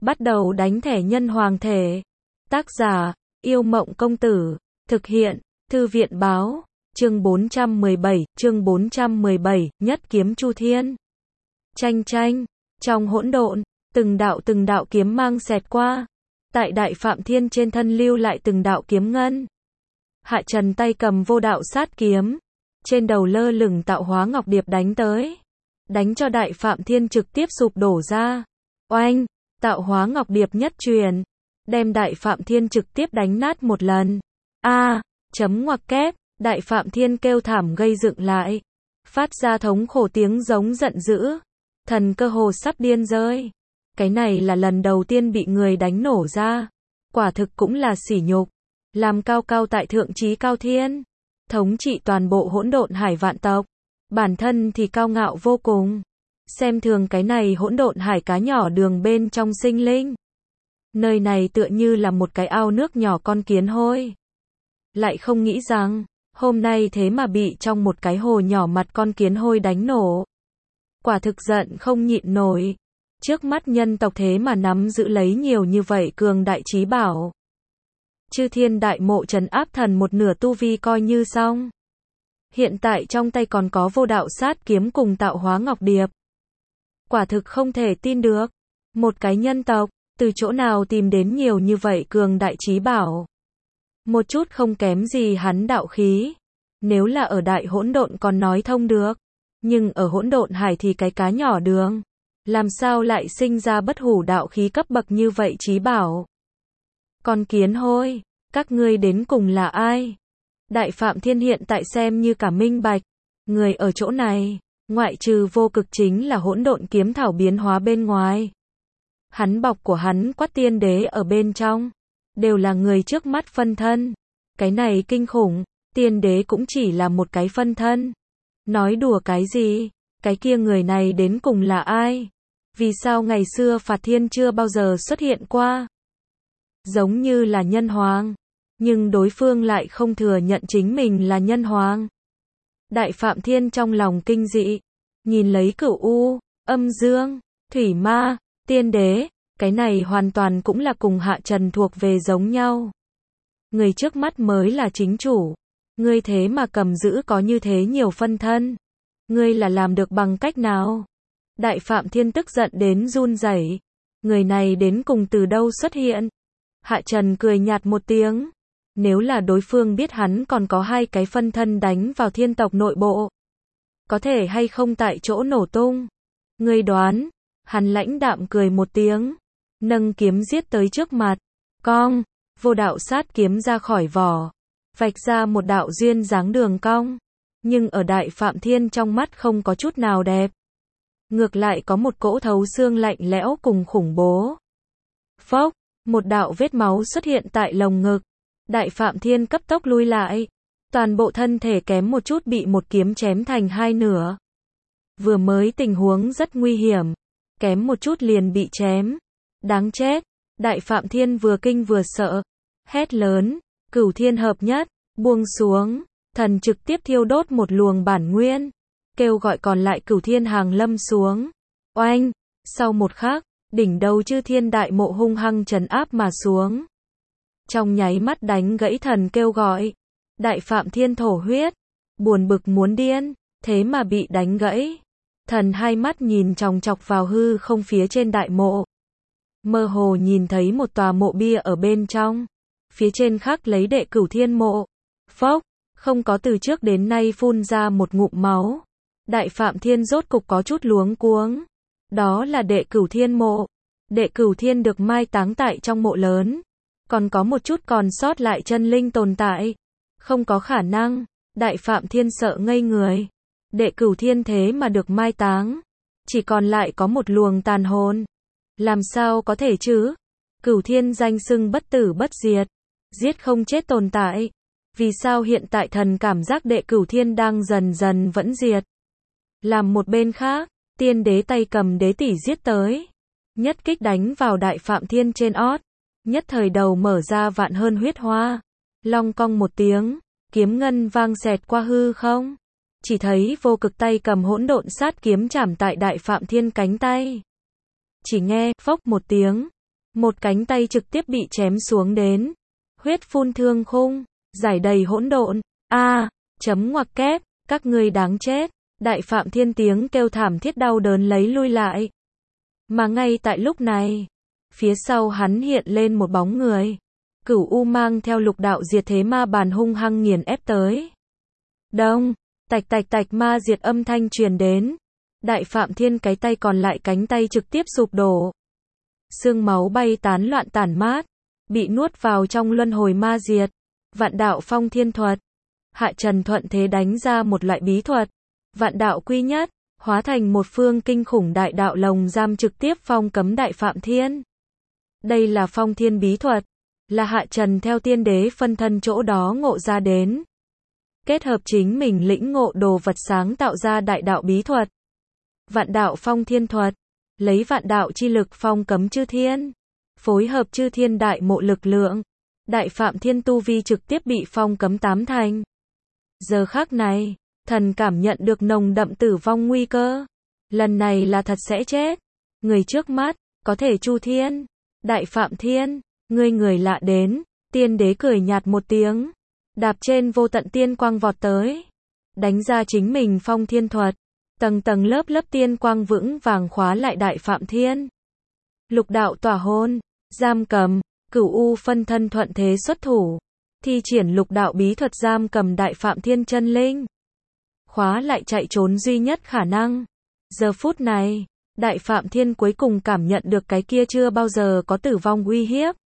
Bắt đầu đánh thẻ nhân hoàng thể. Tác giả, Yêu Mộng Công Tử. Thực hiện, Thư viện Báo. Chương 417, Nhất Kiếm Chu Thiên. Chanh chanh, trong hỗn độn, từng đạo kiếm mang xẹt qua. Tại Đại Phạm Thiên trên thân lưu lại từng đạo kiếm ngân. Hạ Trần tay cầm vô đạo sát kiếm. Trên đầu lơ lửng tạo hóa ngọc điệp đánh tới. Đánh cho Đại Phạm Thiên trực tiếp sụp đổ ra. Oanh, tạo hóa ngọc điệp nhất truyền. Đem Đại Phạm Thiên trực tiếp đánh nát một lần. Chấm ngoặc kép, Đại Phạm Thiên kêu thảm gây dựng lại. Phát ra thống khổ tiếng giống giận dữ. Thần cơ hồ sắp điên rơi. Cái này là lần đầu tiên bị người đánh nổ ra. Quả thực cũng là sỉ nhục. Làm cao cao tại thượng chí cao thiên. Thống trị toàn bộ hỗn độn hải vạn tộc. Bản thân thì cao ngạo vô cùng. Xem thường cái này hỗn độn hải cá nhỏ đường bên trong sinh linh. Nơi này tựa như là một cái ao nước nhỏ con kiến hôi. Lại không nghĩ rằng, hôm nay thế mà bị trong một cái hồ nhỏ mặt con kiến hôi đánh nổ. Quả thực giận không nhịn nổi. Trước mắt nhân tộc thế mà nắm giữ lấy nhiều như vậy cường đại chí bảo. Chư thiên đại mộ trấn áp thần một nửa tu vi coi như xong. Hiện tại trong tay còn có vô đạo sát kiếm cùng tạo hóa ngọc điệp. Quả thực không thể tin được. Một cái nhân tộc, từ chỗ nào tìm đến nhiều như vậy cường đại chí bảo. Một chút không kém gì hắn đạo khí. Nếu là ở đại hỗn độn còn nói thông được. Nhưng ở hỗn độn hải thì cái cá nhỏ đường. Làm sao lại sinh ra bất hủ đạo khí cấp bậc như vậy chí bảo. Con kiến hôi, các ngươi đến cùng là ai? Đại Phạm Thiên hiện tại xem như cả minh bạch. Người ở chỗ này, ngoại trừ vô cực chính là hỗn độn kiếm thảo biến hóa bên ngoài. Hắn bọc của hắn quát tiên đế ở bên trong. Đều là người trước mắt phân thân. Cái này kinh khủng, tiên đế cũng chỉ là một cái phân thân. Nói đùa cái gì? Cái kia người này đến cùng là ai? Vì sao ngày xưa Phạt Thiên chưa bao giờ xuất hiện qua? Giống như là nhân hoàng. Nhưng đối phương lại không thừa nhận chính mình là nhân hoàng. Đại Phạm Thiên trong lòng kinh dị. Nhìn lấy Cửu U, Âm Dương, Thủy Ma, Tiên Đế. Cái này hoàn toàn cũng là cùng Hạ Trần thuộc về giống nhau. Người trước mắt mới là chính chủ. Ngươi thế mà cầm giữ có như thế nhiều phân thân. Ngươi là làm được bằng cách nào? Đại Phạm Thiên tức giận đến run rẩy. Người này đến cùng từ đâu xuất hiện? Hạ Trần cười nhạt một tiếng. Nếu là đối phương biết hắn còn có hai cái phân thân đánh vào thiên tộc nội bộ. Có thể hay không tại chỗ nổ tung? Ngươi đoán. Hắn lãnh đạm cười một tiếng. Nâng kiếm giết tới trước mặt. Cong. Vô đạo sát kiếm ra khỏi vỏ. Vạch ra một đạo duyên dáng đường cong. Nhưng ở Đại Phạm Thiên trong mắt không có chút nào đẹp. Ngược lại có một cỗ thấu xương lạnh lẽo cùng khủng bố. Phốc. Một đạo vết máu xuất hiện tại lồng ngực. Đại Phạm Thiên cấp tốc lui lại. Toàn bộ thân thể kém một chút bị một kiếm chém thành hai nửa. Vừa mới tình huống rất nguy hiểm. Kém một chút liền bị chém. Đáng chết. Đại Phạm Thiên vừa kinh vừa sợ. Hét lớn. Cửu thiên hợp nhất. Buông xuống. Thần trực tiếp thiêu đốt một luồng bản nguyên. Kêu gọi còn lại cửu thiên hàng lâm xuống. Oanh. Sau một khắc. Đỉnh đầu chư thiên đại mộ hung hăng trấn áp mà xuống. Trong nháy mắt đánh gãy thần kêu gọi. Đại Phạm Thiên thổ huyết. Buồn bực muốn điên. Thế mà bị đánh gãy. Thần hai mắt nhìn chòng chọc vào hư không phía trên đại mộ. Mơ hồ nhìn thấy một tòa mộ bia ở bên trong. Phía trên khắc lấy đệ cửu thiên mộ. Phốc. Không có từ trước đến nay phun ra một ngụm máu. Đại Phạm Thiên rốt cục có chút luống cuống. Đó là đệ cửu thiên mộ. Đệ cửu thiên được mai táng tại trong mộ lớn. Còn có một chút còn sót lại chân linh tồn tại. Không có khả năng. Đại Phạm Thiên sợ ngây người. Đệ cửu thiên thế mà được mai táng. Chỉ còn lại có một luồng tàn hồn. Làm sao có thể chứ? Cửu thiên danh xưng bất tử bất diệt. Giết không chết tồn tại. Vì sao hiện tại thần cảm giác đệ cửu thiên đang dần dần vẫn diệt? Làm một bên khác, tiên đế tay cầm đế tỷ giết tới. Nhất kích đánh vào Đại Phạm Thiên trên ót. Nhất thời đầu mở ra vạn hơn huyết hoa. Long cong một tiếng, kiếm ngân vang xẹt qua hư không. Chỉ thấy vô cực tay cầm hỗn độn sát kiếm chảm tại Đại Phạm Thiên cánh tay. Chỉ nghe phốc một tiếng, Một cánh tay trực tiếp bị chém xuống đến. Huyết phun thương khung, giải đầy hỗn độn. Chấm ngoặc kép, các ngươi đáng chết. Đại Phạm Thiên tiếng kêu thảm thiết đau đớn lấy lui lại. Mà ngay tại lúc này, phía sau hắn hiện lên một bóng người. Cửu U mang theo lục đạo diệt thế ma bàn hung hăng nghiền ép tới. Đông, tạch tạch tạch ma diệt âm thanh truyền đến. Đại Phạm Thiên cái tay còn lại cánh tay trực tiếp sụp đổ. Xương máu bay tán loạn tản mát, bị nuốt vào trong luân hồi ma diệt. Vạn đạo phong thiên thuật. Hạ Trần thuận thế đánh ra một loại bí thuật. Vạn đạo quy nhất, hóa thành một phương kinh khủng đại đạo lồng giam trực tiếp phong cấm Đại Phạm Thiên. Đây là phong thiên bí thuật, là Hạ Trần theo tiên đế phân thân chỗ đó ngộ ra đến. Kết hợp chính mình lĩnh ngộ đồ vật sáng tạo ra đại đạo bí thuật. Vạn đạo phong thiên thuật, lấy vạn đạo chi lực phong cấm chư thiên, phối hợp chư thiên đại mộ lực lượng. Đại Phạm Thiên tu vi trực tiếp bị phong cấm 8 thành. Giờ khắc này, thần cảm nhận được nồng đậm tử vong nguy cơ. Lần này là thật sẽ chết. Người trước mắt, có thể Chu Thiên. Đại Phạm Thiên, ngươi người lạ đến. Tiên đế cười nhạt một tiếng. Đạp trên vô tận tiên quang vọt tới. Đánh ra chính mình phong thiên thuật. Tầng tầng lớp lớp tiên quang vững vàng khóa lại Đại Phạm Thiên. Lục đạo tỏa hôn, giam cầm, Cửu U phân thân thuận thế xuất thủ. Thi triển lục đạo bí thuật giam cầm Đại Phạm Thiên chân linh. Khóa lại chạy trốn duy nhất khả năng. Giờ phút này, Đại Phạm Thiên cuối cùng cảm nhận được cái kia chưa bao giờ có tử vong uy hiếp.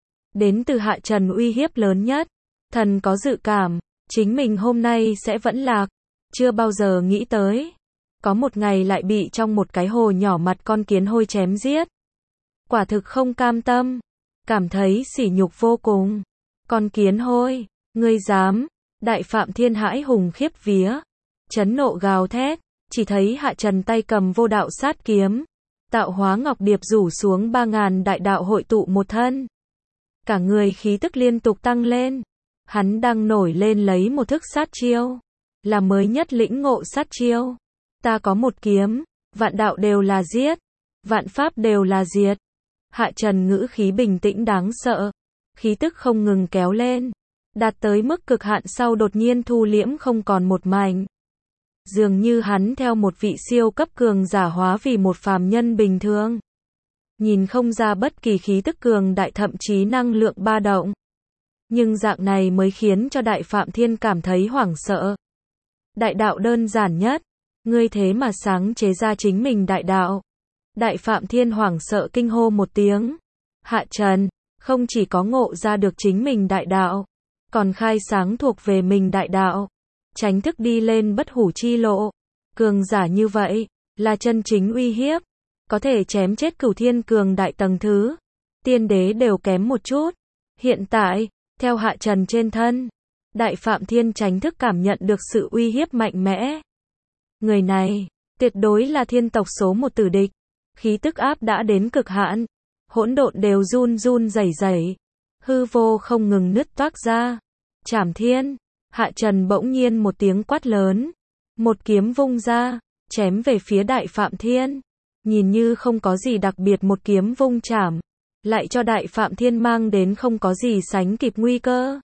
Đến từ Hạ Trần uy hiếp lớn nhất. Thần có dự cảm, chính mình hôm nay sẽ vẫn lạc. Chưa bao giờ nghĩ tới. Có một ngày lại bị trong một cái hồ nhỏ mặt con kiến hôi chém giết. Quả thực không cam tâm. Cảm thấy sỉ nhục vô cùng. Con kiến hôi, ngươi dám. Đại Phạm Thiên hãi hùng khiếp vía. Chấn nộ gào thét. Chỉ thấy Hạ Trần tay cầm vô đạo sát kiếm. Tạo hóa ngọc điệp rủ xuống 3000 đại đạo hội tụ một thân. Cả người khí tức liên tục tăng lên. Hắn đang nổi lên lấy một thức sát chiêu. Là mới nhất lĩnh ngộ sát chiêu. Ta có một kiếm. Vạn đạo đều là giết. Vạn pháp đều là diệt. Hạ Trần ngữ khí bình tĩnh đáng sợ. Khí tức không ngừng kéo lên. Đạt tới mức cực hạn sau đột nhiên thu liễm không còn một mảnh. Dường như hắn theo một vị siêu cấp cường giả hóa vì một phàm nhân bình thường. Nhìn không ra bất kỳ khí tức cường đại thậm chí năng lượng ba động. Nhưng dạng này mới khiến cho Đại Phạm Thiên cảm thấy hoảng sợ. Đại đạo đơn giản nhất. Ngươi thế mà sáng chế ra chính mình đại đạo. Đại Phạm Thiên hoảng sợ kinh hô một tiếng. Hạ Trần, không chỉ có ngộ ra được chính mình đại đạo, còn khai sáng thuộc về mình đại đạo. Tránh thức đi lên bất hủ chi lộ. Cường giả như vậy, là chân chính uy hiếp. Có thể chém chết cửu thiên cường đại tầng thứ. Tiên đế đều kém một chút. Hiện tại, theo Hạ Trần trên thân, Đại Phạm Thiên tránh thức cảm nhận được sự uy hiếp mạnh mẽ. Người này, tuyệt đối là thiên tộc số một tử địch. Khí tức áp đã đến cực hạn. Hỗn độn đều run run rẩy rẩy. Hư vô không ngừng nứt toác ra. Trảm thiên. Hạ Trần bỗng nhiên một tiếng quát lớn. Một kiếm vung ra. Chém về phía Đại Phạm Thiên. Nhìn như không có gì đặc biệt một kiếm vung chảm. Lại cho Đại Phạm Thiên mang đến không có gì sánh kịp nguy cơ.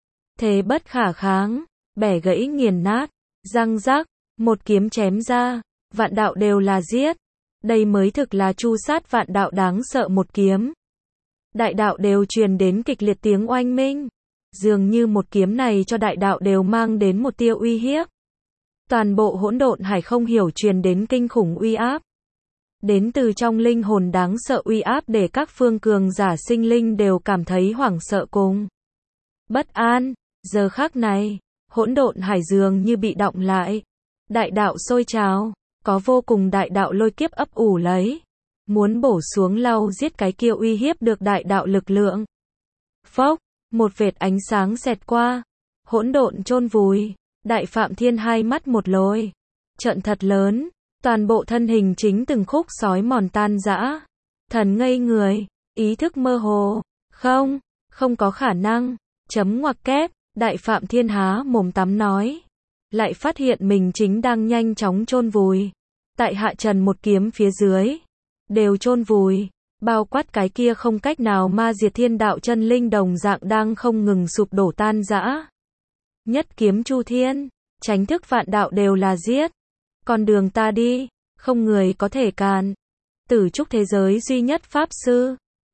Thế bất khả kháng. Bẻ gãy nghiền nát. Răng rắc. Một kiếm chém ra. Vạn đạo đều là giết. Đây mới thực là chu sát vạn đạo đáng sợ một kiếm. Đại đạo đều truyền đến kịch liệt tiếng oanh minh. Dường như một kiếm này cho đại đạo đều mang đến một tia uy hiếp. Toàn bộ hỗn độn hải không hiểu truyền đến kinh khủng uy áp. Đến từ trong linh hồn đáng sợ uy áp để các phương cường giả sinh linh đều cảm thấy hoảng sợ cùng bất an. Giờ khắc này, hỗn độn hải dường như bị đọng lại. Đại đạo sôi trào. Có vô cùng đại đạo lôi kiếp ấp ủ lấy. Muốn bổ xuống lau giết cái kia uy hiếp được đại đạo lực lượng. Phốc, một vệt ánh sáng xẹt qua. Hỗn độn chôn vùi. Đại Phạm Thiên hai mắt một lồi. Trận thật lớn. Toàn bộ thân hình chính từng khúc sói mòn tan rã. Thần ngây người. Ý thức mơ hồ. Không có khả năng. Chấm ngoặc kép. Đại Phạm Thiên há mồm tắm nói. Lại phát hiện mình chính đang nhanh chóng chôn vùi. Tại Hạ Trần một kiếm phía dưới. Đều chôn vùi. bao quát cái kia không cách nào ma diệt thiên đạo chân linh đồng dạng đang không ngừng sụp đổ tan rã. Nhất kiếm chu thiên, chánh thức vạn đạo đều là giết. Con đường ta đi, không người có thể cản. Tử trúc thế giới duy nhất pháp sư.